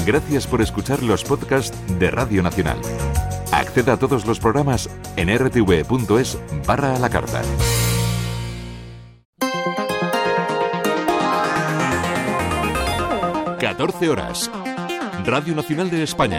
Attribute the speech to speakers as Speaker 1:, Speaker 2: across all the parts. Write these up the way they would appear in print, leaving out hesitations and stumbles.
Speaker 1: Gracias por escuchar los podcasts de Radio Nacional. Acceda a todos los programas en rtv.es/a la carta. ...14 horas... Radio Nacional de España.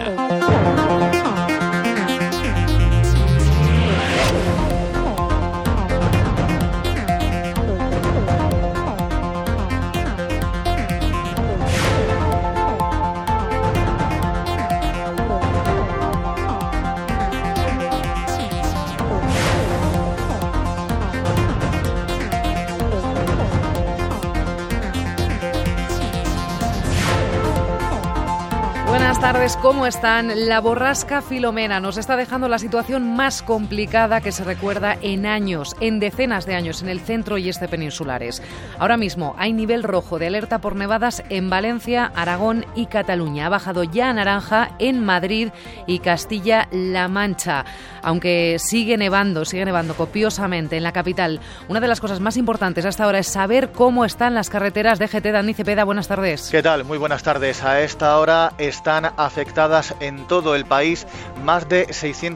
Speaker 2: Buenas tardes, ¿cómo están? La borrasca Filomena nos está dejando la situación más complicada que se recuerda en años, en decenas de años, en el centro y este peninsulares. Ahora mismo hay nivel rojo de alerta por nevadas en Valencia, Aragón y Cataluña. Ha bajado ya a naranja en Madrid y Castilla-La Mancha. Aunque sigue nevando copiosamente en la capital. Una de las cosas más importantes hasta ahora es saber cómo están las carreteras. DGT, Dani Cepeda, buenas tardes.
Speaker 3: ¿Qué tal? Muy buenas tardes. A esta hora están afectadas en todo el país más de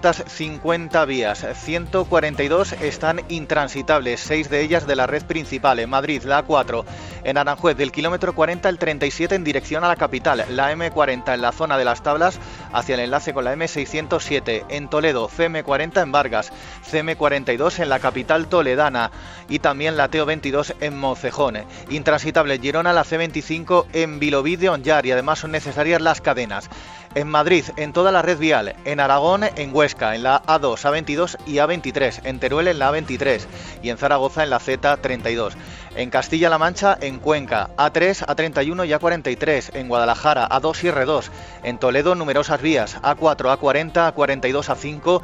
Speaker 3: 650 vías. 142 están intransitables, 6 de ellas de la red principal. En Madrid, la A4, en Aranjuez, del kilómetro 40 al 37 en dirección a la capital. La M40 en la zona de las Tablas hacia el enlace con la M607. En Toledo, CM40 en Vargas, CM42 en la capital toledana y también la TO22 en Moncejón. Intransitable Girona, la C25 en Vilobí de Onyar, y además son necesarias las cadenas. En Madrid, en toda la red vial. En Aragón, en Huesca, en la A2, A22 y A23. En Teruel, en la A23. Y en Zaragoza, en la Z32. En Castilla-La Mancha, en Cuenca, A3, A31 y A43. En Guadalajara, A2 y R2. En Toledo, numerosas vías. A4, A40, A42, A5,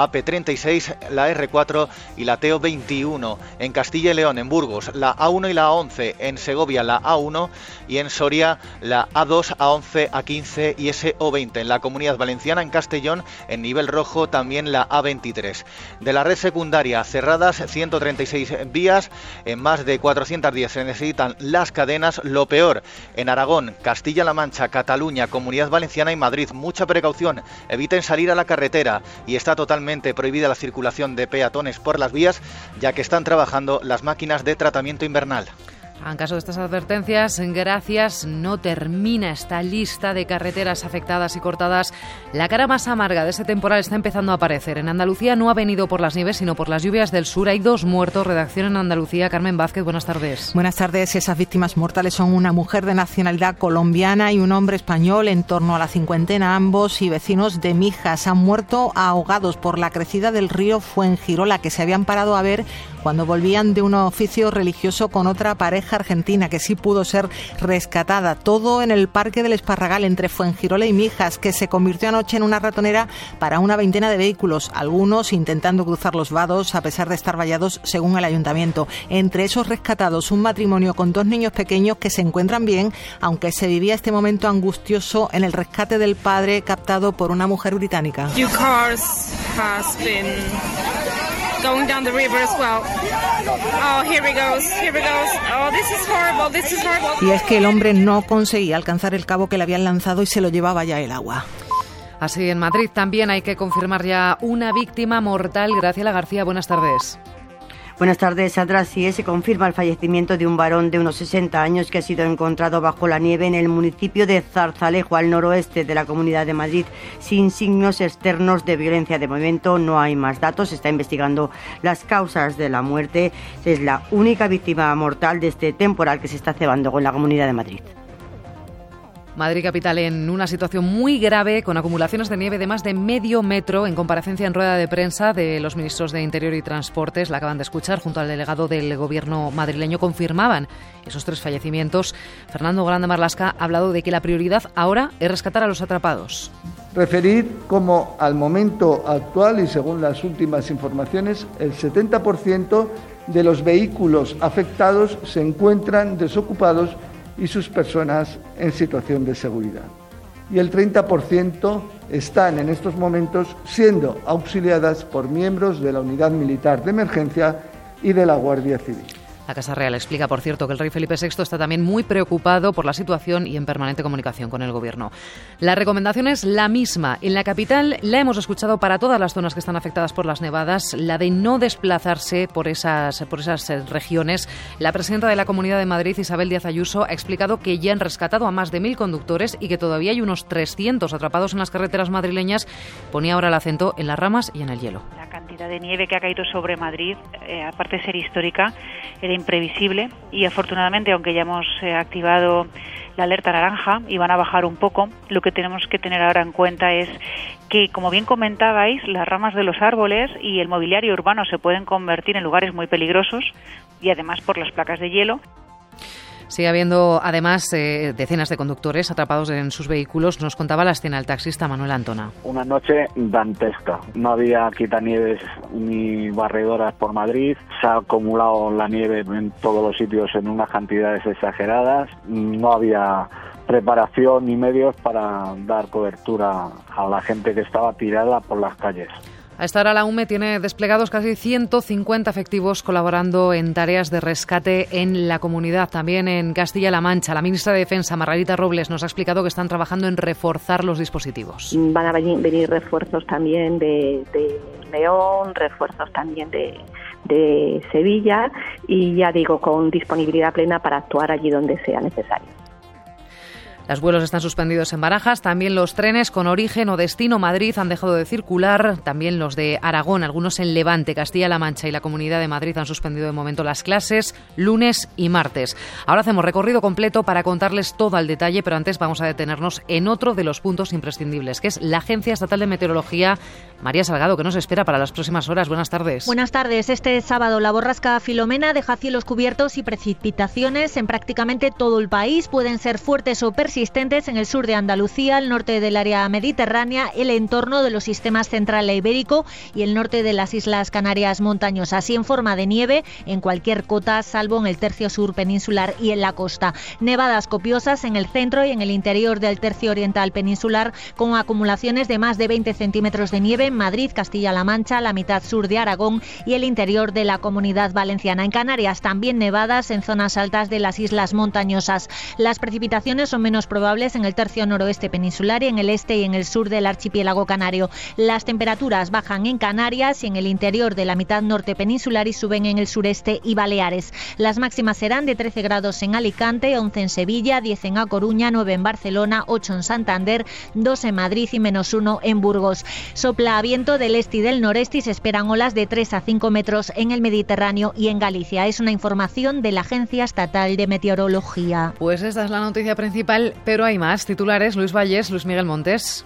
Speaker 3: AP36, la R4 y la TO21. En Castilla y León, en Burgos, la A1 y la A11. En Segovia, la A1 y en Soria, la A2, A11, A15 y SO20. En la Comunidad Valenciana, en Castellón, en nivel rojo también la A23. De la red secundaria, cerradas 136 vías, en más de 410 se necesitan las cadenas. Lo peor, en Aragón, Castilla-La Mancha, Cataluña, Comunidad Valenciana y Madrid. Mucha precaución, eviten salir a la carretera y está totalmente prohibida la circulación de peatones por las vías, ya que están trabajando las máquinas de tratamiento invernal.
Speaker 2: En caso de estas advertencias, gracias, no termina esta lista de carreteras afectadas y cortadas. La cara más amarga de este temporal está empezando a aparecer. En Andalucía no ha venido por las nieves, sino por las lluvias del sur. Hay 2 muertos. Redacción en Andalucía. Carmen Vázquez, buenas tardes.
Speaker 4: Buenas tardes. Esas víctimas mortales son una mujer de nacionalidad colombiana y un hombre español, en torno a la cincuentena, ambos y vecinos de Mijas. Han muerto ahogados por la crecida del río Fuengirola, que se habían parado a ver cuando volvían de un oficio religioso con otra pareja argentina que sí pudo ser rescatada. Todo en el Parque del Esparragal, entre Fuengirola y Mijas, que se convirtió anoche en una ratonera para una veintena de vehículos, algunos intentando cruzar los vados a pesar de estar vallados, según el ayuntamiento. Entre esos rescatados, un matrimonio con 2 niños pequeños que se encuentran bien, aunque se vivía este momento angustioso en el rescate del padre captado por una mujer británica.
Speaker 5: Going down the river as well. Oh, here we goes. Oh, this is horrible.
Speaker 4: Y es que el hombre no conseguía alcanzar el cabo que le habían lanzado y se lo llevaba ya el agua.
Speaker 2: Así en Madrid también hay que confirmar ya una víctima mortal. Graciela García, buenas tardes.
Speaker 6: Buenas tardes, Sandra. Sí, se confirma el fallecimiento de un varón de unos 60 años que ha sido encontrado bajo la nieve en el municipio de Zarzalejo, al noroeste de la Comunidad de Madrid, sin signos externos de violencia. De momento no hay más datos, se está investigando las causas de la muerte. Es la única víctima mortal de este temporal que se está cebando con la Comunidad de Madrid.
Speaker 2: Madrid capital en una situación muy grave, con acumulaciones de nieve de más de medio metro. En comparecencia en rueda de prensa de los ministros de Interior y Transportes, la acaban de escuchar, junto al delegado del gobierno madrileño, confirmaban esos 3 fallecimientos. Fernando Grande Marlaska ha hablado de que la prioridad ahora es rescatar a los atrapados.
Speaker 7: Referir cómo al momento actual y según las últimas informaciones, el 70% de los vehículos afectados se encuentran desocupados y sus personas en situación de seguridad. Y el 30% están en estos momentos siendo auxiliadas por miembros de la Unidad Militar de Emergencia y de la Guardia Civil.
Speaker 2: La Casa Real explica, por cierto, que el rey Felipe VI está también muy preocupado por la situación y en permanente comunicación con el Gobierno. La recomendación es la misma. En la capital la hemos escuchado para todas las zonas que están afectadas por las nevadas, la de no desplazarse por esas regiones. La presidenta de la Comunidad de Madrid, Isabel Díaz Ayuso, ha explicado que ya han rescatado a más de 1.000 conductores y que todavía hay unos 300 atrapados en las carreteras madrileñas. Ponía ahora el acento en las ramas y en el hielo.
Speaker 8: La cantidad de nieve que ha caído sobre Madrid, aparte de ser histórica, era imprevisible y afortunadamente, aunque ya hemos activado la alerta naranja y van a bajar un poco, lo que tenemos que tener ahora en cuenta es que, como bien comentabais, las ramas de los árboles y el mobiliario urbano se pueden convertir en lugares muy peligrosos y además por las placas de hielo.
Speaker 2: Sigue habiendo, además, decenas de conductores atrapados en sus vehículos. Nos contaba la escena el taxista Manuel Antona.
Speaker 9: Una noche dantesca. No había quitanieves ni barredoras por Madrid. Se ha acumulado la nieve en todos los sitios en unas cantidades exageradas. No había preparación ni medios para dar cobertura a la gente que estaba tirada por las calles.
Speaker 2: A esta hora la UME tiene desplegados casi 150 efectivos colaborando en tareas de rescate en la comunidad, también en Castilla-La Mancha. La ministra de Defensa, Margarita Robles, nos ha explicado que están trabajando en reforzar los dispositivos.
Speaker 10: Van a venir refuerzos también de León, refuerzos también de Sevilla y, ya digo, con disponibilidad plena para actuar allí donde sea necesario.
Speaker 2: Los vuelos están suspendidos en Barajas, también los trenes con origen o destino Madrid han dejado de circular, también los de Aragón, algunos en Levante, Castilla-La Mancha y la Comunidad de Madrid han suspendido de momento las clases lunes y martes. Ahora hacemos recorrido completo para contarles todo al detalle, pero antes vamos a detenernos en otro de los puntos imprescindibles, que es la Agencia Estatal de Meteorología. María Salgado, ¿qué nos espera para las próximas horas? Buenas tardes.
Speaker 11: Buenas tardes. Este sábado la borrasca Filomena deja cielos cubiertos y precipitaciones en prácticamente todo el país. Pueden ser fuertes o persistentes en el sur de Andalucía, el norte del área mediterránea, el entorno de los sistemas central e ibérico y el norte de las Islas Canarias montañosas, y en forma de nieve en cualquier cota, salvo en el tercio sur peninsular y en la costa. Nevadas copiosas en el centro y en el interior del tercio oriental peninsular, con acumulaciones de más de 20 centímetros de nieve en Madrid, Castilla-La Mancha, la mitad sur de Aragón y el interior de la Comunidad Valenciana. En Canarias también nevadas en zonas altas de las islas montañosas. Las precipitaciones son menos probables en el tercio noroeste peninsular y en el este y en el sur del archipiélago canario. Las temperaturas bajan en Canarias y en el interior de la mitad norte peninsular y suben en el sureste y Baleares. Las máximas serán de 13 grados en Alicante, 11 en Sevilla, 10 en A Coruña, 9 en Barcelona, 8 en Santander, 2 en Madrid y -1 en Burgos. Sopla a viento del este y del noreste y se esperan olas de 3 a 5 metros en el Mediterráneo y en Galicia. Es una información de la Agencia Estatal de Meteorología.
Speaker 2: Pues esta es la noticia principal, pero hay más. Titulares, Luis Valles, Luis Miguel Montes.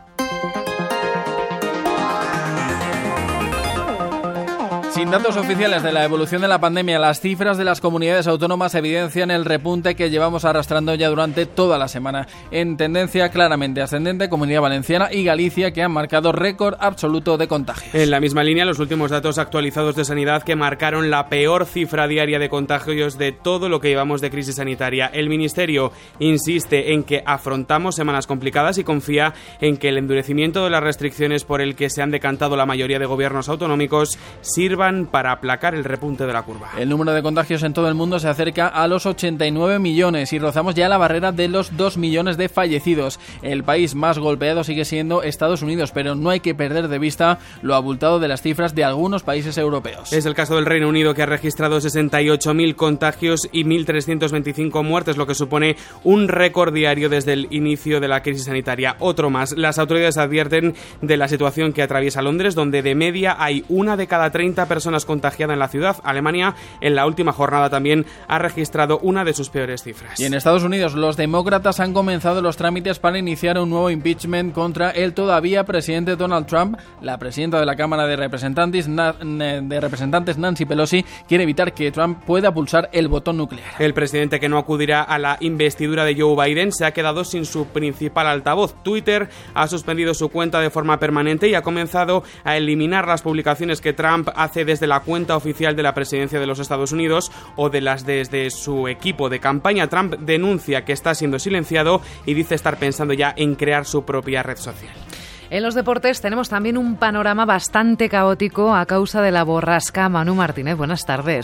Speaker 12: Sin datos oficiales de la evolución de la pandemia, las cifras de las comunidades autónomas evidencian el repunte que llevamos arrastrando ya durante toda la semana. En tendencia claramente ascendente, Comunidad Valenciana y Galicia, que han marcado récord absoluto de contagios.
Speaker 13: En la misma línea, los últimos datos actualizados de Sanidad que marcaron la peor cifra diaria de contagios de todo lo que llevamos de crisis sanitaria. El Ministerio insiste en que afrontamos semanas complicadas y confía en que el endurecimiento de las restricciones por el que se han decantado la mayoría de gobiernos autonómicos sirvan para aplacar el repunte de la curva.
Speaker 12: El número de contagios en todo el mundo se acerca a los 89 millones y rozamos ya la barrera de los 2 millones de fallecidos. El país más golpeado sigue siendo Estados Unidos, pero no hay que perder de vista lo abultado de las cifras de algunos países europeos.
Speaker 13: Es el caso del Reino Unido, que ha registrado 68.000 contagios y 1.325 muertes, lo que supone un récord diario desde el inicio de la crisis sanitaria. Otro más. Las autoridades advierten de la situación que atraviesa Londres, donde de media hay 1 de cada 30 personas contagiadas en la ciudad. Alemania, en la última jornada, también ha registrado una de sus peores cifras.
Speaker 12: Y en Estados Unidos, los demócratas han comenzado los trámites para iniciar un nuevo impeachment contra el todavía presidente Donald Trump. La presidenta de la Cámara de Representantes, Nancy Pelosi, quiere evitar que Trump pueda pulsar el botón nuclear.
Speaker 13: El presidente, que no acudirá a la investidura de Joe Biden, se ha quedado sin su principal altavoz. Twitter ha suspendido su cuenta de forma permanente y ha comenzado a eliminar las publicaciones que Trump hace desde la cuenta oficial de la presidencia de los Estados Unidos o de las desde su equipo de campaña. Trump denuncia que está siendo silenciado y dice estar pensando ya en crear su propia red social.
Speaker 2: En los deportes tenemos también un panorama bastante caótico a causa de la borrasca. Manu Martínez, buenas tardes.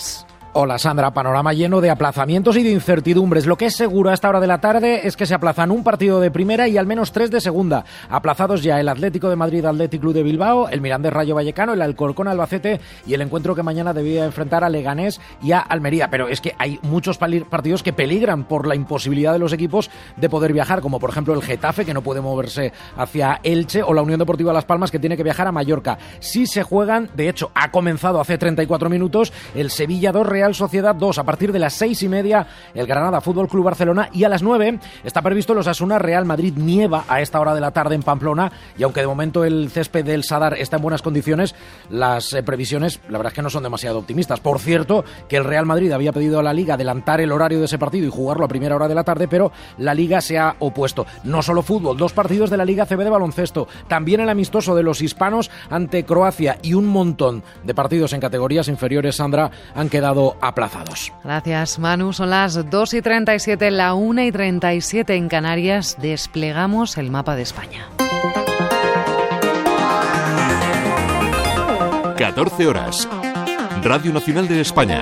Speaker 14: Hola Sandra, panorama lleno de aplazamientos y de incertidumbres. Lo que es seguro a esta hora de la tarde es que se aplazan un partido de primera y al menos 3 de segunda. Aplazados ya el Atlético de Madrid Athletic Club de Bilbao, el Mirandés Rayo Vallecano, el Alcorcón Albacete y el encuentro que mañana debía enfrentar a Leganés y a Almería. Pero es que hay muchos partidos que peligran por la imposibilidad de los equipos de poder viajar, como por ejemplo el Getafe, que no puede moverse hacia Elche, o la Unión Deportiva Las Palmas, que tiene que viajar a Mallorca. Sí se juegan, de hecho ha comenzado hace 34 minutos, el Sevilla 2 Real Sociedad 2, a partir de las 6:30 el Granada Fútbol Club Barcelona, y a las 9 está previsto el Osasuna Real Madrid. Nieva a esta hora de la tarde en Pamplona, y aunque de momento el césped del Sadar está en buenas condiciones, las previsiones la verdad es que no son demasiado optimistas. Por cierto, que el Real Madrid había pedido a la Liga adelantar el horario de ese partido y jugarlo a primera hora de la tarde, pero la Liga se ha opuesto. No solo fútbol, 2 partidos de la Liga CB de baloncesto, también el amistoso de los hispanos ante Croacia, y un montón de partidos en categorías inferiores, Sandra, han quedado aplazados.
Speaker 2: Gracias, Manu. Son las 2:37, la 1:37 en Canarias. Desplegamos el mapa de España.
Speaker 1: 14 horas. Radio Nacional de España.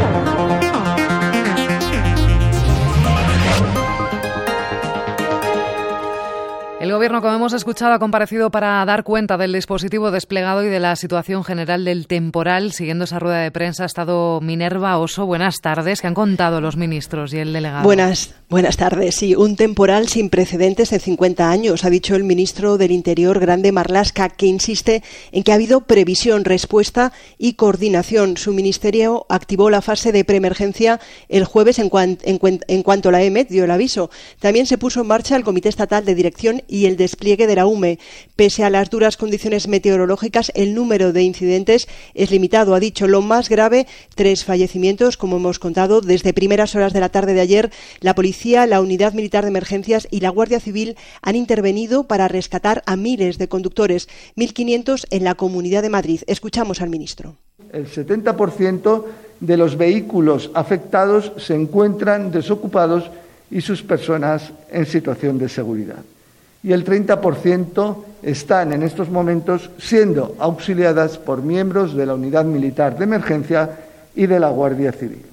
Speaker 2: El Gobierno, como hemos escuchado, ha comparecido para dar cuenta del dispositivo desplegado y de la situación general del temporal. Siguiendo esa rueda de prensa ha estado Minerva Oso. Buenas tardes. ¿Qué han contado los ministros y el delegado?
Speaker 15: Buenas tardes. Sí, un temporal sin precedentes en 50 años, ha dicho el ministro del Interior, Grande Marlaska, que insiste en que ha habido previsión, respuesta y coordinación. Su ministerio activó la fase de preemergencia el jueves en cuanto la EMET dio el aviso. También se puso en marcha el Comité Estatal de Dirección y el despliegue de la UME. Pese a las duras condiciones meteorológicas, el número de incidentes es limitado. Ha dicho lo más grave, 3 fallecimientos, como hemos contado. Desde primeras horas de la tarde de ayer, la policía, la Unidad Militar de Emergencias y la Guardia Civil han intervenido para rescatar a miles de conductores, 1.500 en la Comunidad de Madrid. Escuchamos al ministro.
Speaker 7: El 70% de los vehículos afectados se encuentran desocupados y sus personas en situación de seguridad. Y el 30% están en estos momentos siendo auxiliadas por miembros de la Unidad Militar de Emergencia y de la Guardia Civil.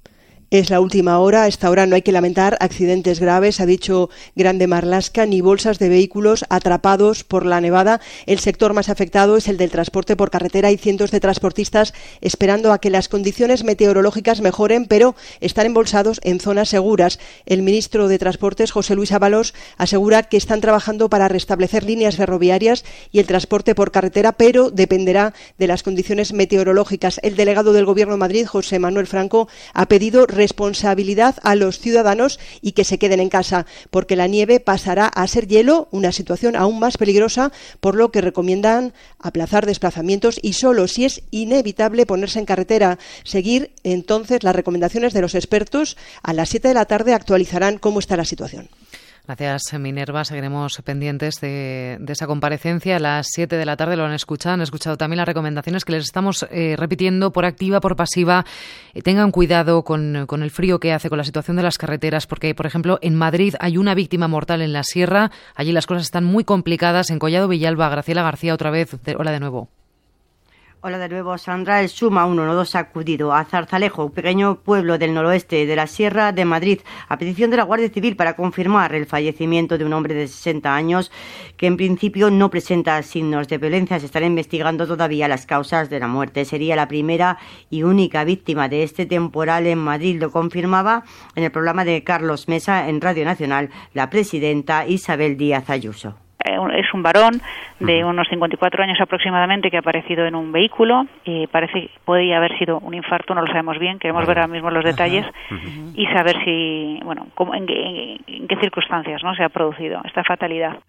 Speaker 15: Es la última hora. A esta hora no hay que lamentar accidentes graves, ha dicho Grande Marlaska, ni bolsas de vehículos atrapados por la nevada. El sector más afectado es el del transporte por carretera. Hay cientos de transportistas esperando a que las condiciones meteorológicas mejoren, pero están embolsados en zonas seguras. El ministro de Transportes, José Luis Ábalos, asegura que están trabajando para restablecer líneas ferroviarias y el transporte por carretera, pero dependerá de las condiciones meteorológicas. El delegado del Gobierno de Madrid, José Manuel Franco, ha pedido responsabilidad a los ciudadanos y que se queden en casa, porque la nieve pasará a ser hielo, una situación aún más peligrosa, por lo que recomiendan aplazar desplazamientos y solo si es inevitable ponerse en carretera. Seguir entonces las recomendaciones de los expertos. A las 7 de la tarde actualizarán cómo está la situación.
Speaker 2: Gracias, Minerva. Seguiremos pendientes de esa comparecencia. A las 7 de la tarde lo han escuchado también las recomendaciones que les estamos repitiendo por activa, por pasiva. Tengan cuidado con el frío que hace, con la situación de las carreteras, porque, por ejemplo, en Madrid hay una víctima mortal en la sierra. Allí las cosas están muy complicadas. En Collado Villalba, Graciela García, otra vez. Hola de nuevo.
Speaker 6: Hola de nuevo, Sandra. El Suma 112 ha acudido a Zarzalejo, un pequeño pueblo del noroeste de la Sierra de Madrid, a petición de la Guardia Civil para confirmar el fallecimiento de un hombre de 60 años que en principio no presenta signos de violencia. Se están investigando todavía las causas de la muerte. Sería la primera y única víctima de este temporal en Madrid. Lo confirmaba en el programa de Carlos Mesa en Radio Nacional la presidenta Isabel Díaz Ayuso.
Speaker 8: Es un varón de unos 54 años aproximadamente que ha aparecido en un vehículo y podría haber sido un infarto, no lo sabemos bien, queremos ver ahora mismo los detalles y saber si, en qué circunstancias se ha producido esta fatalidad.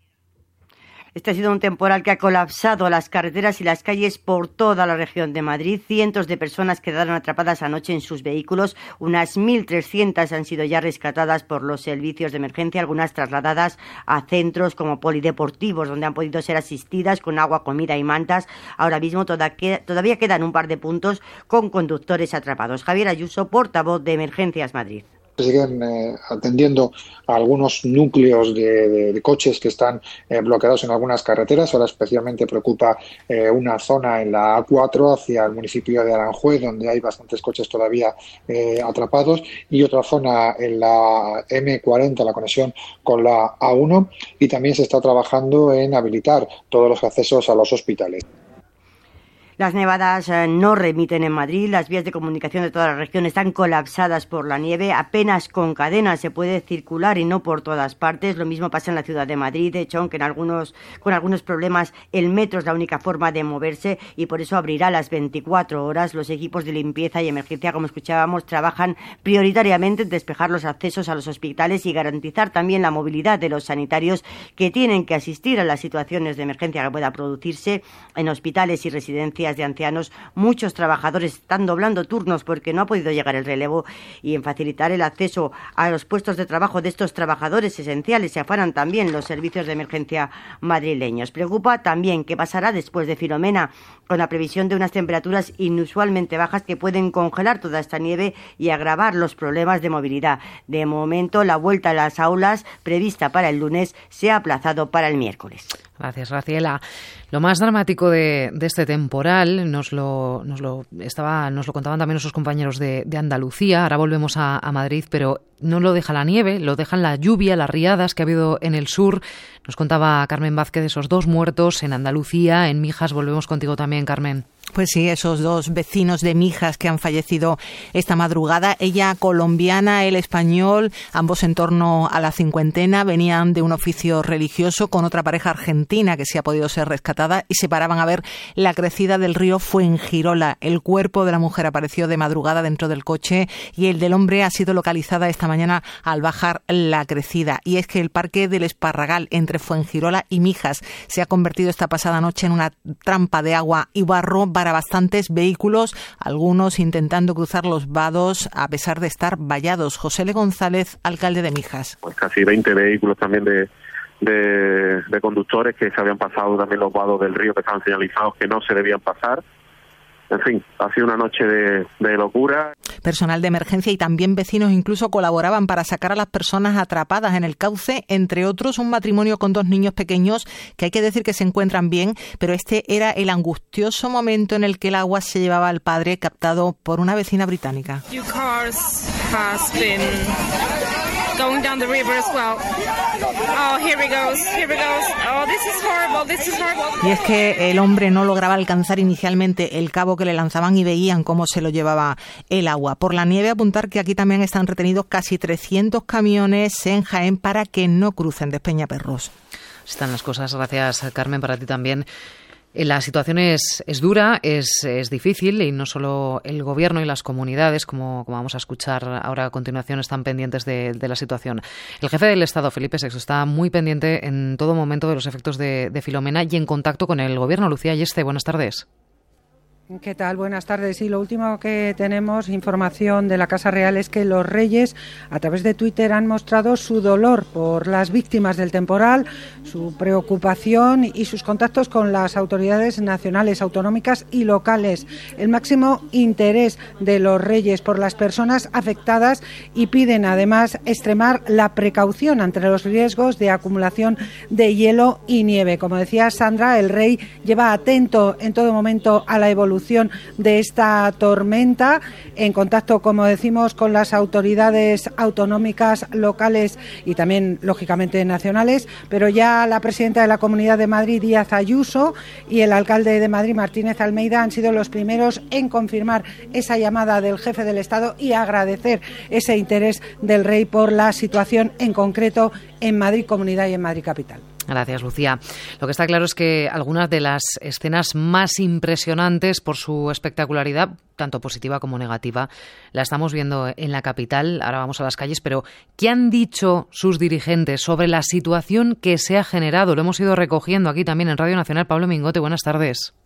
Speaker 6: Este ha sido un temporal que ha colapsado las carreteras y las calles por toda la región de Madrid. Cientos de personas quedaron atrapadas anoche en sus vehículos. Unas 1.300 han sido ya rescatadas por los servicios de emergencia, algunas trasladadas a centros como polideportivos, donde han podido ser asistidas con agua, comida y mantas. Ahora mismo todavía quedan un par de puntos con conductores atrapados. Javier Ayuso, portavoz de Emergencias Madrid.
Speaker 16: Siguen atendiendo a algunos núcleos de coches que están bloqueados en algunas carreteras. Ahora especialmente preocupa una zona en la A4 hacia el municipio de Aranjuez, donde hay bastantes coches todavía atrapados, y otra zona en la M40, la conexión con la A1, y también se está trabajando en habilitar todos los accesos a los hospitales.
Speaker 6: Las nevadas no remiten en Madrid, las vías de comunicación de toda la región están colapsadas por la nieve, apenas con cadenas se puede circular y no por todas partes. Lo mismo pasa en la ciudad de Madrid, de hecho, aunque con algunos problemas el metro es la única forma de moverse y por eso abrirá las 24 horas. Los equipos de limpieza y emergencia, como escuchábamos, trabajan prioritariamente en despejar los accesos a los hospitales y garantizar también la movilidad de los sanitarios que tienen que asistir a las situaciones de emergencia que pueda producirse en hospitales y residencias de ancianos. Muchos trabajadores están doblando turnos porque no ha podido llegar el relevo, y en facilitar el acceso a los puestos de trabajo de estos trabajadores esenciales se afanan también los servicios de emergencia madrileños. Preocupa también qué pasará después de Filomena, con la previsión de unas temperaturas inusualmente bajas que pueden congelar toda esta nieve y agravar los problemas de movilidad. De momento, la vuelta a las aulas prevista para el lunes se ha aplazado para el miércoles.
Speaker 2: Gracias, Graciela. Lo más dramático de este temporal nos lo contaban también nuestros compañeros de Andalucía. Ahora volvemos a Madrid, pero no lo deja la nieve, lo dejan la lluvia, las riadas que ha habido en el sur. Nos contaba Carmen Vázquez de esos 2 muertos en Andalucía, en Mijas. Volvemos contigo también, Carmen.
Speaker 4: Pues sí, esos 2 vecinos de Mijas que han fallecido esta madrugada. Ella colombiana, él español, ambos en torno a la cincuentena. Venían de un oficio religioso con otra pareja argentina que sí ha podido ser rescatada y se paraban a ver la crecida del río Fuengirola. El cuerpo de la mujer apareció de madrugada dentro del coche y el del hombre ha sido localizada esta mañana al bajar la crecida. Y es que el Parque del Esparragal entre Fuengirola y Mijas se ha convertido esta pasada noche en una trampa de agua y barro para bastantes vehículos, algunos intentando cruzar los vados a pesar de estar vallados. José L. González, alcalde de Mijas.
Speaker 17: Pues casi 20 vehículos también de conductores que se habían pasado también los vados del río que estaban señalizados que no se debían pasar. En fin, ha sido una noche de locura.
Speaker 4: Personal de emergencia y también vecinos incluso colaboraban para sacar a las personas atrapadas en el cauce, entre otros un matrimonio con 2 niños pequeños que hay que decir que se encuentran bien, pero este era el angustioso momento en el que el agua se llevaba al padre, captado por una vecina británica.
Speaker 5: Going down the river as well. Oh, here we goes. Oh, this is horrible.
Speaker 4: Y es que el hombre no lograba alcanzar inicialmente el cabo que le lanzaban y veían cómo se lo llevaba el agua. Por la nieve, apuntar que aquí también están retenidos casi 300 camiones en Jaén para que no crucen Despeñaperros.
Speaker 2: Están las cosas. Gracias, Carmen, para ti también. La situación es dura, es difícil, y no solo el Gobierno y las comunidades, como vamos a escuchar ahora a continuación, están pendientes de la situación. El jefe del Estado, Felipe VI, está muy pendiente en todo momento de los efectos de Filomena y en contacto con el Gobierno. Lucía Yeste, buenas tardes.
Speaker 18: ¿Qué tal? Buenas tardes. Sí, lo último que tenemos, información de la Casa Real, es que los Reyes, a través de Twitter, han mostrado su dolor por las víctimas del temporal, su preocupación y sus contactos con las autoridades nacionales, autonómicas y locales. El máximo interés de los Reyes por las personas afectadas, y piden además extremar la precaución ante los riesgos de acumulación de hielo y nieve. Como decía Sandra, el Rey lleva atento en todo momento a la evolución de esta tormenta, en contacto, como decimos, con las autoridades autonómicas, locales y también, lógicamente, nacionales, pero ya la presidenta de la Comunidad de Madrid, Díaz Ayuso, y el alcalde de Madrid, Martínez Almeida, han sido los primeros en confirmar esa llamada del jefe del Estado y agradecer ese interés del Rey por la situación en concreto en Madrid Comunidad y en Madrid Capital.
Speaker 2: Gracias, Lucía. Lo que está claro es que algunas de las escenas más impresionantes por su espectacularidad, tanto positiva como negativa, la estamos viendo en la capital. Ahora vamos a las calles, pero ¿qué han dicho sus dirigentes sobre la situación que se ha generado? Lo hemos ido recogiendo aquí también en Radio Nacional. Pablo Mingote, buenas tardes.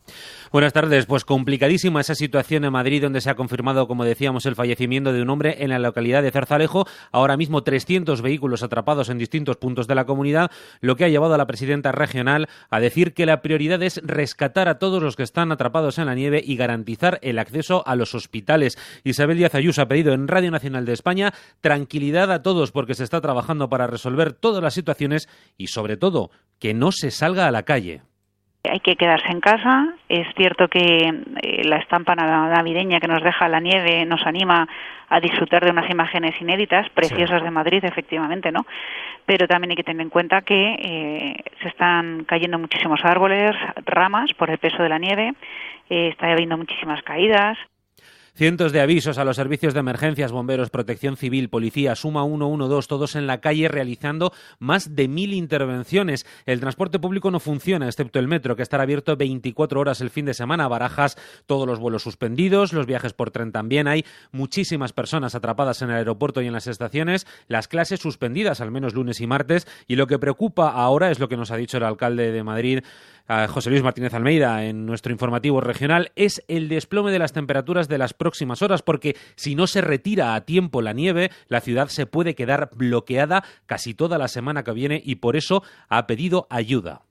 Speaker 19: Buenas tardes. Pues complicadísima esa situación en Madrid, donde se ha confirmado, como decíamos, el fallecimiento de un hombre en la localidad de Zarzalejo. Ahora mismo 300 vehículos atrapados en distintos puntos de la comunidad, lo que ha llevado a la presidenta regional a decir que la prioridad es rescatar a todos los que están atrapados en la nieve y garantizar el acceso a los hospitales. Isabel Díaz Ayuso ha pedido en Radio Nacional de España tranquilidad a todos, porque se está trabajando para resolver todas las situaciones y, sobre todo, que no se salga a la calle.
Speaker 8: Hay que quedarse en casa. Es cierto que la estampa navideña que nos deja la nieve nos anima a disfrutar de unas imágenes inéditas, preciosas de Madrid, efectivamente, ¿no? Pero también hay que tener en cuenta que se están cayendo muchísimos árboles, ramas, por el peso de la nieve, está habiendo muchísimas caídas.
Speaker 19: Cientos de avisos a los servicios de emergencias, bomberos, protección civil, policía, Suma 112, todos en la calle realizando más de 1000 intervenciones. El transporte público no funciona, excepto el metro, que estará abierto 24 horas el fin de semana. Barajas, todos los vuelos suspendidos, los viajes por tren también. Hay muchísimas personas atrapadas en el aeropuerto y en las estaciones, las clases suspendidas, al menos lunes y martes. Y lo que preocupa ahora es lo que nos ha dicho el alcalde de Madrid, José Luis Martínez Almeida, en nuestro informativo regional, es el desplome de las temperaturas de las próximas horas, porque si no se retira a tiempo la nieve, la ciudad se puede quedar bloqueada casi toda la semana que viene, y por eso ha pedido ayuda.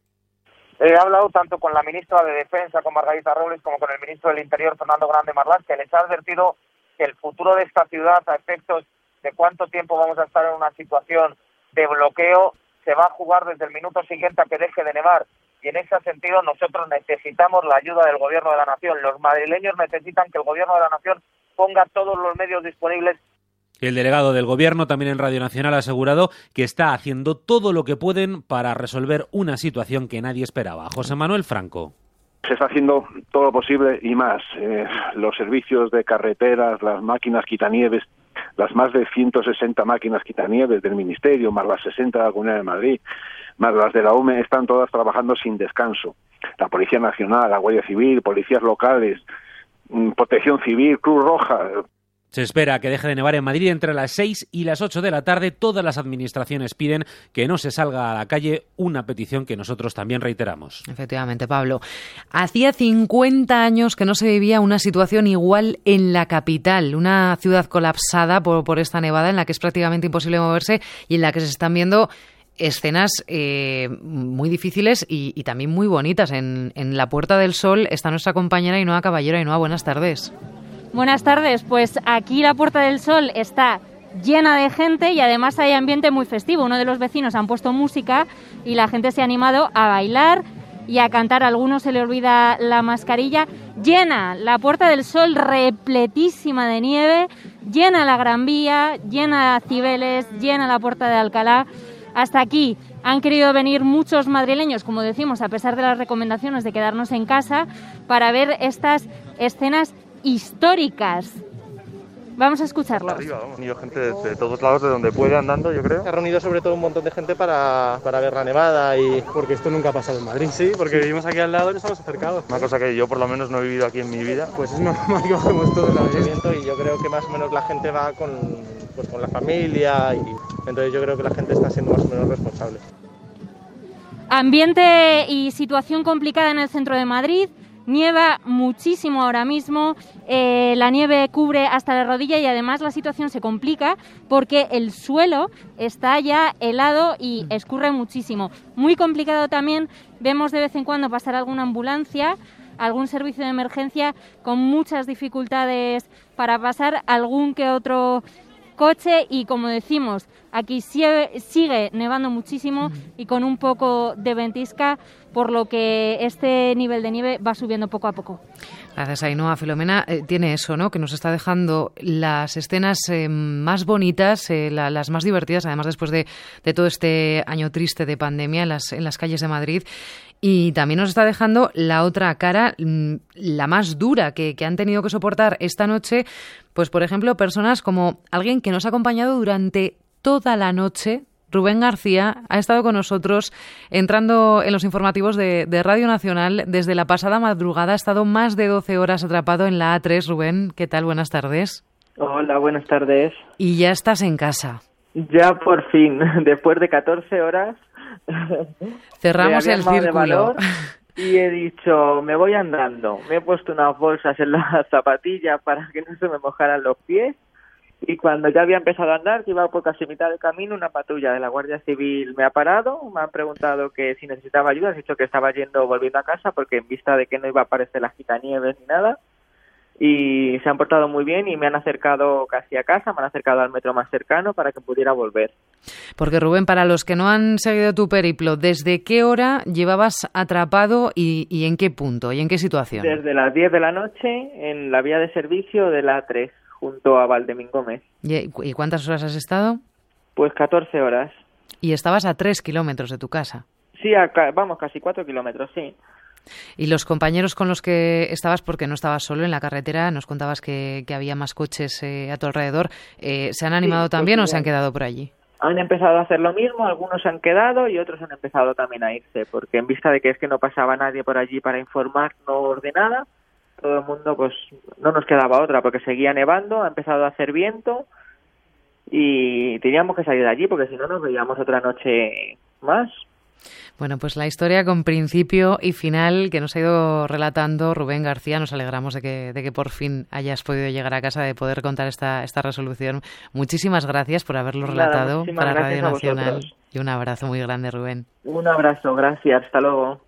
Speaker 20: He hablado tanto con la ministra de Defensa, con Margarita Robles, como con el ministro del Interior, Fernando Grande Marlaska, que les ha advertido que el futuro de esta ciudad, a efectos de cuánto tiempo vamos a estar en una situación de bloqueo, se va a jugar desde el minuto siguiente a que deje de nevar. Y en ese sentido nosotros necesitamos la ayuda del Gobierno de la Nación. Los madrileños necesitan que el Gobierno de la Nación ponga todos los medios disponibles.
Speaker 19: El delegado del Gobierno, también en Radio Nacional, ha asegurado que está haciendo todo lo que pueden para resolver una situación que nadie esperaba. José Manuel Franco.
Speaker 21: Se está haciendo todo lo posible y más. Los servicios de carreteras, las máquinas quitanieves, las más de 160 máquinas quitanieves del Ministerio, más las 60 de la Comunidad de Madrid, más las de la UME, están todas trabajando sin descanso. La Policía Nacional, la Guardia Civil, policías locales, Protección Civil, Cruz Roja.
Speaker 19: Se espera que deje de nevar en Madrid entre las 6 y las 8 de la tarde. Todas las administraciones piden que no se salga a la calle, una petición que nosotros también reiteramos.
Speaker 2: Efectivamente, Pablo. Hacía 50 años que no se vivía una situación igual en la capital, una ciudad colapsada por esta nevada en la que es prácticamente imposible moverse y en la que se están viendo escenas muy difíciles y también muy bonitas. En la Puerta del Sol está nuestra compañera Ainhoa Caballero. Ainhoa, buenas tardes.
Speaker 22: Buenas tardes, pues aquí la Puerta del Sol está llena de gente y además hay ambiente muy festivo. Uno de los vecinos han puesto música y la gente se ha animado a bailar y a cantar. A algunos se le olvida la mascarilla. Llena la Puerta del Sol, repletísima de nieve, llena la Gran Vía, llena Cibeles, llena la Puerta de Alcalá. Hasta aquí han querido venir muchos madrileños, como decimos, a pesar de las recomendaciones de quedarnos en casa, para ver estas escenas históricas. Vamos a escucharlos.
Speaker 23: Arriba, vamos. Venido gente de todos lados, de donde puede, andando, yo creo. Se ha reunido sobre todo un montón de gente para ver la nevada y... Porque esto nunca ha pasado en Madrid. Sí, porque vivimos aquí al lado y estamos acercados. Una cosa que yo por lo menos no he vivido aquí en mi vida. Pues es normal que bajemos todo el movimiento y yo creo que más o menos la gente va con la familia y entonces yo creo que la gente está siendo más o menos responsable.
Speaker 22: Ambiente y situación complicada en el centro de Madrid. Nieva muchísimo ahora mismo, la nieve cubre hasta la rodilla y además la situación se complica porque el suelo está ya helado y escurre muchísimo. Muy complicado también, vemos de vez en cuando pasar alguna ambulancia, algún servicio de emergencia con muchas dificultades para pasar, algún que otro coche y como decimos, aquí sigue nevando muchísimo y con un poco de ventisca, por lo que este nivel de nieve va subiendo poco a poco.
Speaker 2: Gracias, Ainhoa. Filomena tiene eso, ¿no?, que nos está dejando las escenas más bonitas, las más divertidas, además después de todo este año triste de pandemia en las calles de Madrid. Y también nos está dejando la otra cara, la más dura que han tenido que soportar esta noche, pues por ejemplo, personas como alguien que nos ha acompañado durante toda la noche. Rubén García ha estado con nosotros entrando en los informativos de Radio Nacional desde la pasada madrugada. Ha estado más de 12 horas atrapado en la A3. Rubén, ¿qué tal? Buenas tardes.
Speaker 24: Hola, buenas tardes.
Speaker 2: Y ya estás en casa.
Speaker 24: Ya por fin, después de 14 horas.
Speaker 2: Cerramos el círculo.
Speaker 24: y he dicho, me voy andando. Me he puesto unas bolsas en las zapatillas para que no se me mojaran los pies. Y cuando ya había empezado a andar, que iba por casi mitad del camino, una patrulla de la Guardia Civil me ha parado, me han preguntado que si necesitaba ayuda, he dicho que estaba volviendo a casa, porque en vista de que no iba a aparecer las quitanieves ni nada, y se han portado muy bien y me han acercado casi a casa, me han acercado al metro más cercano para que pudiera volver.
Speaker 2: Porque Rubén, para los que no han seguido tu periplo, ¿desde qué hora llevabas atrapado y en qué punto y en qué situación?
Speaker 24: Desde las 10 de la noche en la vía de servicio de la A3, junto a Valdemingómez.
Speaker 2: ¿Y cuántas horas has estado?
Speaker 24: Pues 14 horas.
Speaker 2: ¿Y estabas a 3 kilómetros de tu casa?
Speaker 24: Sí, casi 4 kilómetros, sí.
Speaker 2: ¿Y los compañeros con los que estabas, porque no estabas solo en la carretera, nos contabas que había más coches a tu alrededor, ¿se han animado también o se han quedado por allí?
Speaker 24: Han empezado a hacer lo mismo, algunos se han quedado y otros han empezado también a irse, porque en vista de que es que no pasaba nadie por allí para informarnos de nada, todo el mundo, pues no nos quedaba otra, porque seguía nevando, ha empezado a hacer viento y teníamos que salir de allí, porque si no nos veíamos otra noche más.
Speaker 2: Bueno, pues la historia con principio y final que nos ha ido relatando Rubén García. Nos alegramos de que por fin hayas podido llegar a casa, de poder contar esta resolución. Muchísimas gracias por haberlo relatado para Radio Nacional. Y un abrazo muy grande, Rubén.
Speaker 24: Un abrazo, gracias. Hasta luego.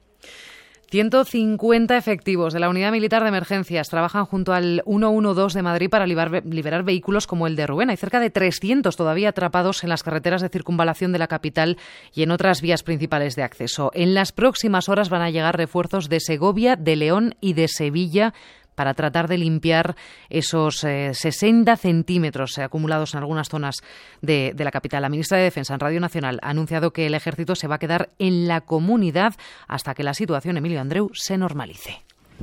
Speaker 2: 150 efectivos de la Unidad Militar de Emergencias trabajan junto al 112 de Madrid para liberar vehículos como el de Rubén. Hay cerca de 300 todavía atrapados en las carreteras de circunvalación de la capital y en otras vías principales de acceso. En las próximas horas van a llegar refuerzos de Segovia, de León y de Sevilla para tratar de limpiar esos 60 centímetros acumulados en algunas zonas de la capital. La ministra de Defensa en Radio Nacional ha anunciado que el ejército se va a quedar en la comunidad hasta que la situación, Emilio Andreu, se normalice.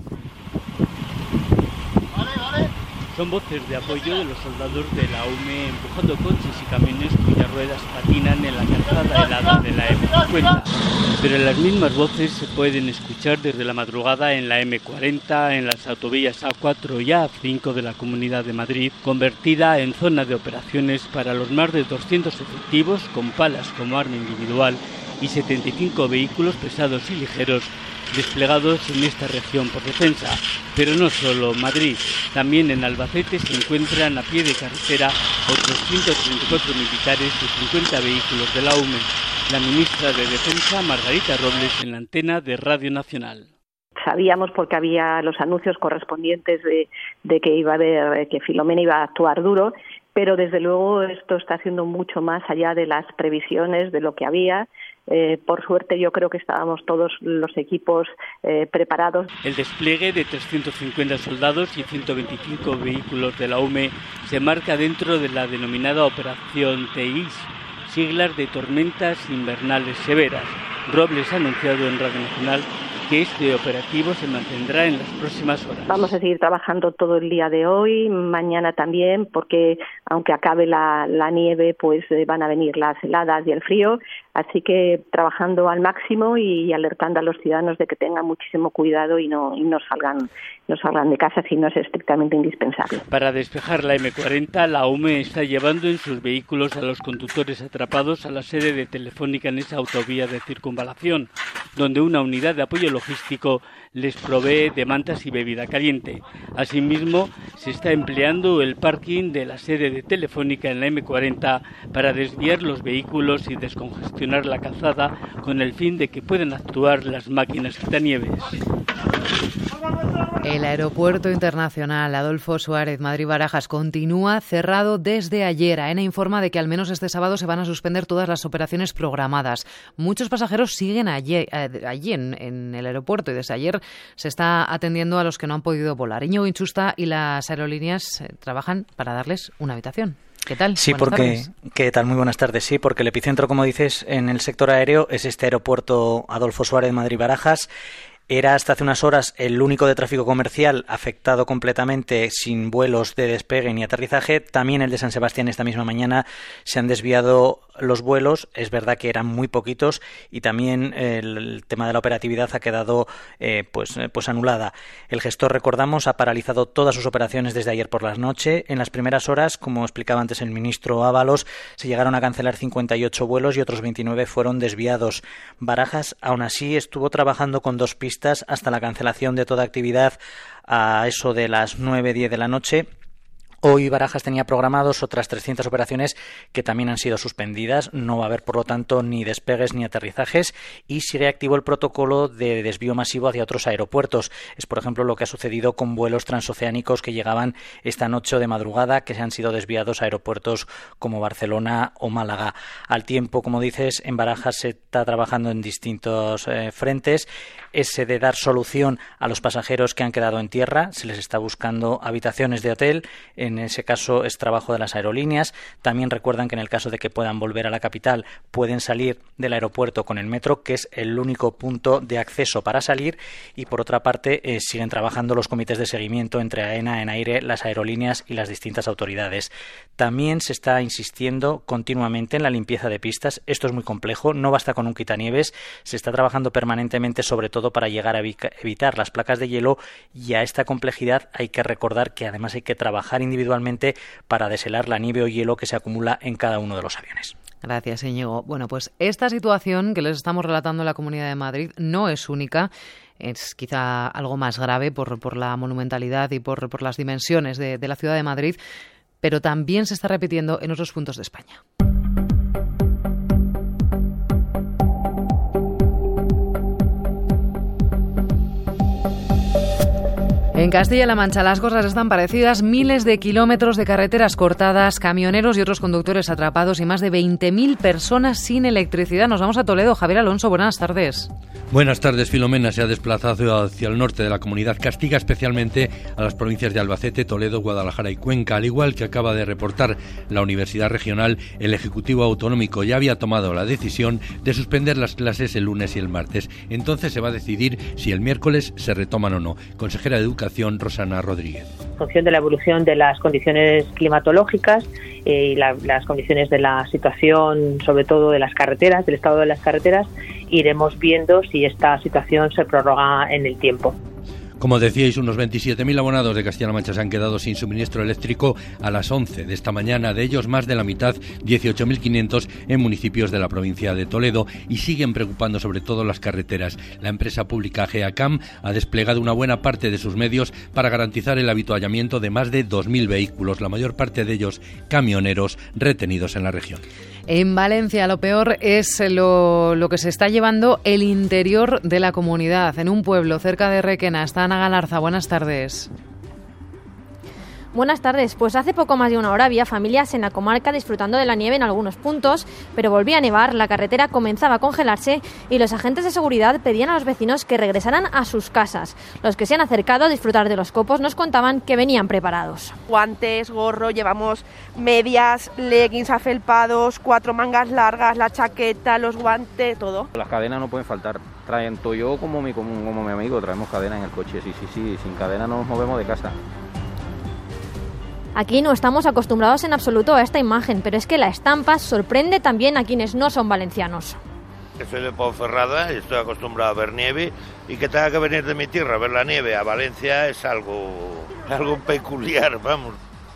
Speaker 3: Son voces de apoyo de los soldados de la UME empujando coches y camiones cuyas ruedas patinan en la calzada helada de la M50. Pero las mismas voces se pueden escuchar desde la madrugada en la M40, en las autovías A4 y A5 de la Comunidad de Madrid, convertida en zona de operaciones para los más de 200 efectivos con palas como arma individual y 75 vehículos pesados y ligeros desplegados en esta región por defensa. Pero no solo Madrid, también en Albacete se encuentran a pie de carretera otros 134 militares y 50 vehículos de la UME. La ministra de Defensa, Margarita Robles, en la antena de Radio Nacional.
Speaker 9: Sabíamos, porque había los anuncios correspondientes de que iba a haber, que Filomena iba a actuar duro, pero desde luego esto está siendo mucho más allá de las previsiones de lo que había. Por suerte yo creo que estábamos todos los equipos preparados.
Speaker 3: El despliegue de 350 soldados y 125 vehículos de la UME se marca dentro de la denominada Operación TEIS, siglas de tormentas invernales severas. Robles ha anunciado en Radio Nacional que este operativo se mantendrá en las próximas horas.
Speaker 9: Vamos a seguir trabajando todo el día de hoy, mañana también, porque aunque acabe la nieve, pues van a venir las heladas y el frío, así que trabajando al máximo y alertando a los ciudadanos de que tengan muchísimo cuidado y no salgan de casa si no es estrictamente indispensable.
Speaker 3: Para despejar la M40, la UME está llevando en sus vehículos a los conductores atrapados a la sede de Telefónica en esa autovía de circunvalación, donde una unidad de apoyo logístico les provee de mantas y bebida caliente. Asimismo, se está empleando el parking de la sede de Telefónica en la M40 para desviar los vehículos y descongestionar la calzada con el fin de que puedan actuar las máquinas quitanieves.
Speaker 2: El Aeropuerto Internacional Adolfo Suárez Madrid-Barajas continúa cerrado desde ayer. AENA informa de que al menos este sábado se van a suspender todas las operaciones programadas. Muchos pasajeros siguen allí en el aeropuerto y desde ayer se está atendiendo a los que no han podido volar. Íñigo Inchusta y las aerolíneas trabajan para darles una habitación. ¿Qué tal?
Speaker 10: Sí, ¿qué tal? Muy buenas tardes. Sí, porque el epicentro, como dices, en el sector aéreo es este aeropuerto Adolfo Suárez Madrid-Barajas. Era hasta hace unas horas el único de tráfico comercial afectado completamente, sin vuelos de despegue ni aterrizaje. También el de San Sebastián esta misma mañana se han desviado los vuelos. Es verdad que eran muy poquitos y también el tema de la operatividad ha quedado pues anulada. El gestor, recordamos, ha paralizado todas sus operaciones desde ayer por la noche. En las primeras horas, como explicaba antes el ministro Ábalos, se llegaron a cancelar 58 vuelos y otros 29 fueron desviados. Barajas, aún así, estuvo trabajando con 2 pistas hasta la cancelación de toda actividad a eso de las 9-10 de la noche. Hoy Barajas tenía programados otras 300 operaciones que también han sido suspendidas. No va a haber, por lo tanto, ni despegues ni aterrizajes y se reactivó el protocolo de desvío masivo hacia otros aeropuertos. Es, por ejemplo, lo que ha sucedido con vuelos transoceánicos que llegaban esta noche o de madrugada, que se han sido desviados a aeropuertos como Barcelona o Málaga. Al tiempo, como dices, en Barajas se está trabajando en distintos frentes. Ese de dar solución a los pasajeros que han quedado en tierra. Se les está buscando habitaciones de hotel. En ese caso es trabajo de las aerolíneas. También recuerdan que en el caso de que puedan volver a la capital, pueden salir del aeropuerto con el metro, que es el único punto de acceso para salir. Y por otra parte, siguen trabajando los comités de seguimiento entre AENA, ENAIRE, las aerolíneas y las distintas autoridades. También se está insistiendo continuamente en la limpieza de pistas. Esto es muy complejo, no basta con un quitanieves. Se está trabajando permanentemente, sobre todo para llegar a evitar las placas de hielo, y a esta complejidad hay que recordar que además hay que trabajar individualmente para deshelar la nieve o hielo que se acumula en cada uno de los aviones.
Speaker 2: Gracias, Íñigo. Bueno, pues esta situación que les estamos relatando en la Comunidad de Madrid no es única. Es quizá algo más grave por la monumentalidad y por las dimensiones de la ciudad de Madrid, pero también se está repitiendo en otros puntos de España. En Castilla-La Mancha las cosas están parecidas. Miles de kilómetros de carreteras cortadas, camioneros y otros conductores atrapados y más de 20.000 personas sin electricidad. Nos vamos a Toledo. Javier Alonso, buenas tardes.
Speaker 11: Buenas tardes. Filomena se ha desplazado hacia el norte de la comunidad. Castiga especialmente a las provincias de Albacete, Toledo, Guadalajara y Cuenca. Al igual que acaba de reportar la Universidad Regional, el Ejecutivo Autonómico ya había tomado la decisión de suspender las clases el lunes y el martes. Entonces se va a decidir si el miércoles se retoman o no. Consejera de Educación, Rosana Rodríguez.
Speaker 12: En función de la evolución de las condiciones climatológicas y las condiciones de la situación, sobre todo de las carreteras, del estado de las carreteras, iremos viendo si esta situación se prorroga en el tiempo.
Speaker 11: Como decíais, unos 27.000 abonados de Castilla-La Mancha se han quedado sin suministro eléctrico a las 11 de esta mañana. De ellos, más de la mitad, 18.500 en municipios de la provincia de Toledo, y siguen preocupando sobre todo las carreteras. La empresa pública GEACAM ha desplegado una buena parte de sus medios para garantizar el avituallamiento de más de 2.000 vehículos, la mayor parte de ellos camioneros retenidos en la región.
Speaker 2: En Valencia lo peor es lo que se está llevando el interior de la comunidad. En un pueblo cerca de Requena está Ana Galarza. Buenas tardes.
Speaker 13: Buenas tardes. Pues hace poco más de una hora había familias en la comarca disfrutando de la nieve en algunos puntos, pero volvía a nevar, la carretera comenzaba a congelarse y los agentes de seguridad pedían a los vecinos que regresaran a sus casas. Los que se han acercado a disfrutar de los copos nos contaban que venían preparados.
Speaker 14: Guantes, gorro, llevamos medias, leggings afelpados, 4 mangas largas, la chaqueta, los guantes, todo.
Speaker 25: Las cadenas no pueden faltar. Traen tanto yo como mi amigo, traemos cadena en el coche, sí, sin cadena no nos movemos de casa.
Speaker 13: Aquí no estamos acostumbrados en absoluto a esta imagen, pero es que la estampa sorprende también a quienes no son valencianos.
Speaker 26: Soy de Ponferrada y estoy acostumbrado a ver nieve, y que tenga que venir de mi tierra a ver la nieve a Valencia es algo peculiar, vamos.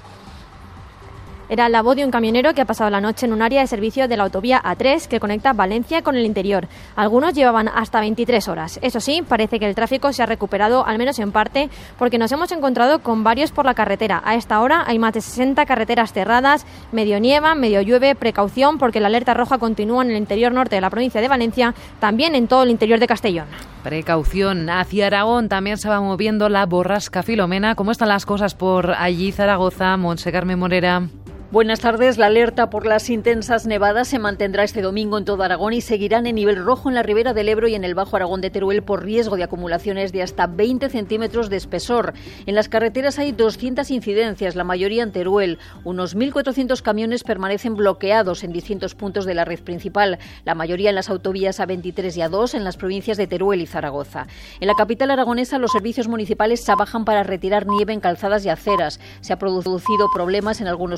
Speaker 13: Era la voz de un camionero que ha pasado la noche en un área de servicio de la autovía A3 que conecta Valencia con el interior. Algunos llevaban hasta 23 horas. Eso sí, parece que el tráfico se ha recuperado, al menos en parte, porque nos hemos encontrado con varios por la carretera. A esta hora hay más de 60 carreteras cerradas, medio nieva, medio llueve. Precaución, porque la alerta roja continúa en el interior norte de la provincia de Valencia, también en todo el interior de Castellón.
Speaker 2: Precaución. Hacia Aragón también se va moviendo la borrasca Filomena. ¿Cómo están las cosas por allí, Zaragoza? Montse Carmen Morera.
Speaker 27: Buenas tardes. La alerta por las intensas nevadas se mantendrá este domingo en todo Aragón y seguirán en nivel rojo en la ribera del Ebro y en el Bajo Aragón de Teruel por riesgo de acumulaciones de hasta 20 centímetros de espesor. En las carreteras hay 200 incidencias, la mayoría en Teruel. Unos 1.400 camiones permanecen bloqueados en distintos puntos de la red principal, la mayoría en las autovías A23 y A2 en las provincias de Teruel y Zaragoza. En la capital aragonesa los servicios municipales trabajan para retirar nieve en calzadas y aceras. Se han producido problemas en algunos puntos que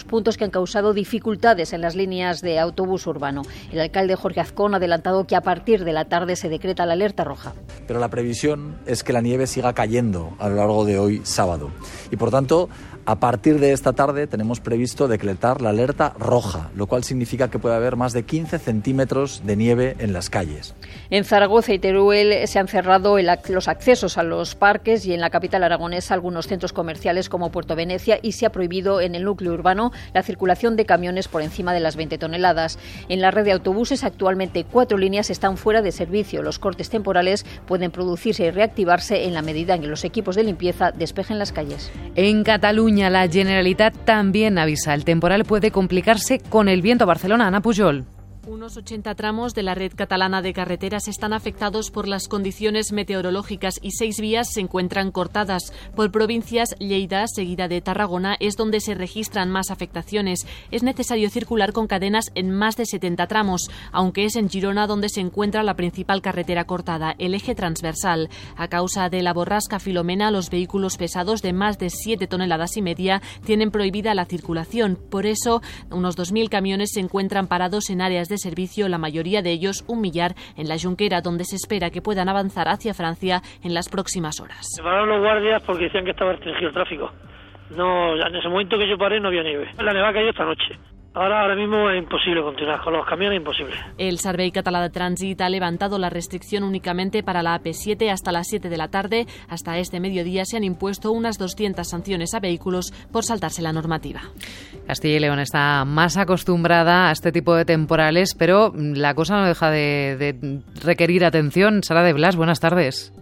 Speaker 27: que han causado dificultades en las líneas de autobús urbano. El alcalde Jorge Azcón ha adelantado que a partir de la tarde se decreta la alerta roja.
Speaker 1: Pero la previsión es que la nieve siga cayendo a lo largo de hoy sábado. Y por tanto, a partir de esta tarde tenemos previsto decretar la alerta roja, lo cual significa que puede haber más de 15 centímetros de nieve en las calles.
Speaker 27: En Zaragoza y Teruel se han cerrado los accesos a los parques y en la capital aragonesa algunos centros comerciales como Puerto Venecia, y se ha prohibido en el núcleo urbano la circulación de camiones por encima de las 20 toneladas. En la red de autobuses actualmente 4 líneas están fuera de servicio. Los cortes temporales pueden producirse y reactivarse en la medida en que los equipos de limpieza despejen las calles.
Speaker 2: En Cataluña, la Generalitat también avisa. El temporal puede complicarse con el viento. Barcelona, Ana Pujol.
Speaker 5: Unos 80 tramos de la red catalana de carreteras están afectados por las condiciones meteorológicas y 6 vías se encuentran cortadas. Por provincias, Lleida, seguida de Tarragona, es donde se registran más afectaciones. Es necesario circular con cadenas en más de 70 tramos, aunque es en Girona donde se encuentra la principal carretera cortada, el eje transversal. A causa de la borrasca Filomena, los vehículos pesados de más de 7,5 toneladas tienen prohibida la circulación. Por eso, unos 2.000 camiones se encuentran parados en áreas de servicio, la mayoría de ellos, 1 millar, en la Junquera, donde se espera que puedan avanzar hacia Francia en las próximas horas.
Speaker 6: Se pararon los guardias porque decían que estaba restringido el tráfico. No, en ese momento que yo paré no había nieve. La nevada cayó esta noche. Ahora mismo es imposible continuar con los camiones, imposible.
Speaker 5: El Servei Català de Trànsit ha levantado la restricción únicamente para la AP7 hasta las 7 de la tarde. Hasta este mediodía se han impuesto unas 200 sanciones a vehículos por saltarse la normativa.
Speaker 2: Castilla y León está más acostumbrada a este tipo de temporales, pero la cosa no deja de requerir atención. Sara de Blas, buenas tardes.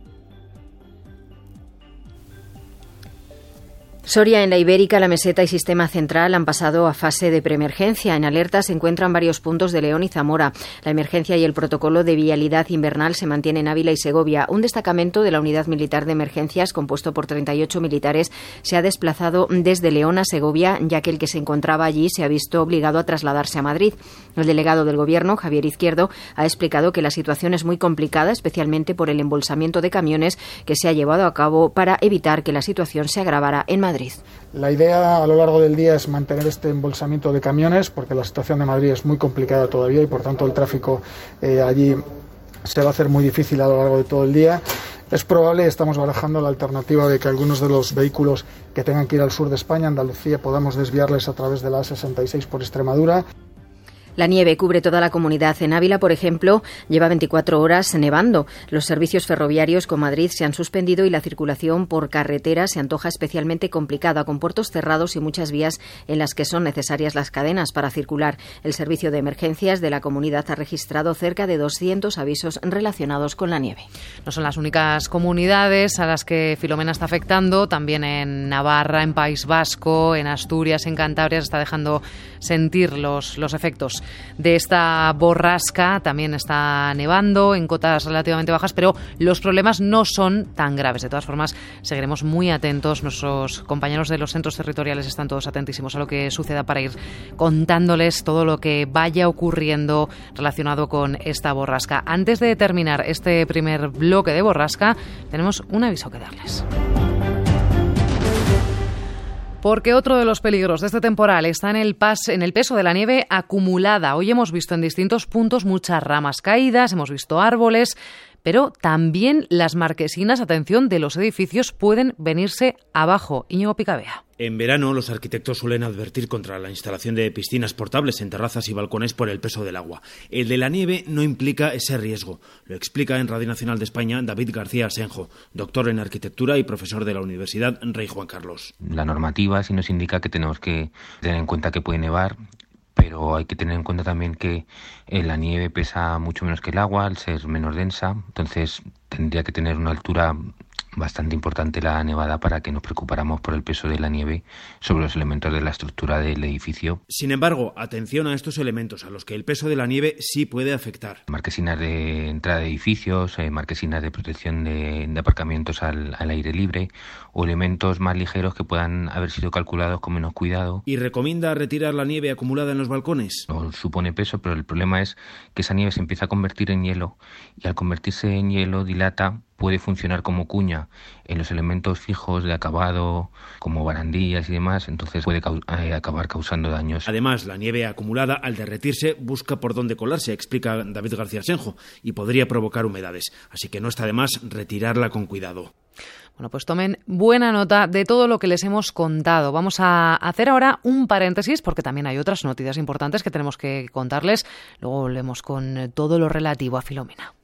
Speaker 7: Soria, en la Ibérica, la Meseta y Sistema Central han pasado a fase de preemergencia. En alerta se encuentran varios puntos de León y Zamora. La emergencia y el protocolo de vialidad invernal se mantienen en Ávila y Segovia. Un destacamento de la Unidad Militar de Emergencias, compuesto por 38 militares, se ha desplazado desde León a Segovia, ya que el que se encontraba allí se ha visto obligado a trasladarse a Madrid. El delegado del Gobierno, Javier Izquierdo, ha explicado que la situación es muy complicada, especialmente por el embolsamiento de camiones que se ha llevado a cabo para evitar que la situación se agravara en Madrid.
Speaker 15: La idea a lo largo del día es mantener este embolsamiento de camiones, porque la situación de Madrid es muy complicada todavía y por tanto el tráfico allí se va a hacer muy difícil a lo largo de todo el día. Es probable, estamos barajando la alternativa de que algunos de los vehículos que tengan que ir al sur de España, Andalucía, podamos desviarles a través de la A66 por Extremadura.
Speaker 7: La nieve cubre toda la comunidad. En Ávila, por ejemplo, lleva 24 horas nevando. Los servicios ferroviarios con Madrid se han suspendido y la circulación por carretera se antoja especialmente complicada, con puertos cerrados y muchas vías en las que son necesarias las cadenas para circular. El servicio de emergencias de la comunidad ha registrado cerca de 200 avisos relacionados con la nieve.
Speaker 2: No son las únicas comunidades a las que Filomena está afectando. También en Navarra, en País Vasco, en Asturias, en Cantabria se está dejando sentir los efectos de esta borrasca. También está nevando en cotas relativamente bajas, pero los problemas no son tan graves. De todas formas, seguiremos muy atentos. Nuestros compañeros de los centros territoriales están todos atentísimos a lo que suceda para ir contándoles todo lo que vaya ocurriendo relacionado con esta borrasca. Antes de terminar este primer bloque de borrasca, tenemos un aviso que darles. Porque otro de los peligros de este temporal está en el peso de la nieve acumulada. Hoy hemos visto en distintos puntos muchas ramas caídas, hemos visto árboles, pero también las marquesinas, atención, de los edificios pueden venirse abajo. Íñigo Picabea.
Speaker 16: En verano, los arquitectos suelen advertir contra la instalación de piscinas portables en terrazas y balcones por el peso del agua. El de la nieve no implica ese riesgo. Lo explica en Radio Nacional de España David García Asenjo, doctor en arquitectura y profesor de la Universidad Rey Juan Carlos.
Speaker 17: La normativa sí nos indica que tenemos que tener en cuenta que puede nevar, pero hay que tener en cuenta también que la nieve pesa mucho menos que el agua, al ser menos densa, entonces tendría que tener una altura bastante importante la nevada para que nos preocupáramos por el peso de la nieve sobre los elementos de la estructura del edificio.
Speaker 16: Sin embargo, atención a estos elementos a los que el peso de la nieve sí puede afectar.
Speaker 17: Marquesinas de entrada de edificios, marquesinas de protección de aparcamientos al aire libre o elementos más ligeros que puedan haber sido calculados con menos cuidado.
Speaker 16: ¿Y recomienda retirar la nieve acumulada en los balcones?
Speaker 17: No supone peso, pero el problema es que esa nieve se empieza a convertir en hielo y al convertirse en hielo dilata, puede funcionar como cuña en los elementos fijos de acabado, como barandillas y demás, entonces puede acabar causando daños.
Speaker 16: Además, la nieve acumulada, al derretirse, busca por dónde colarse, explica David García Senjo, y podría provocar humedades. Así que no está de más retirarla con cuidado.
Speaker 2: Bueno, pues tomen buena nota de todo lo que les hemos contado. Vamos a hacer ahora un paréntesis porque también hay otras noticias importantes que tenemos que contarles. Luego volvemos con todo lo relativo a Filomena.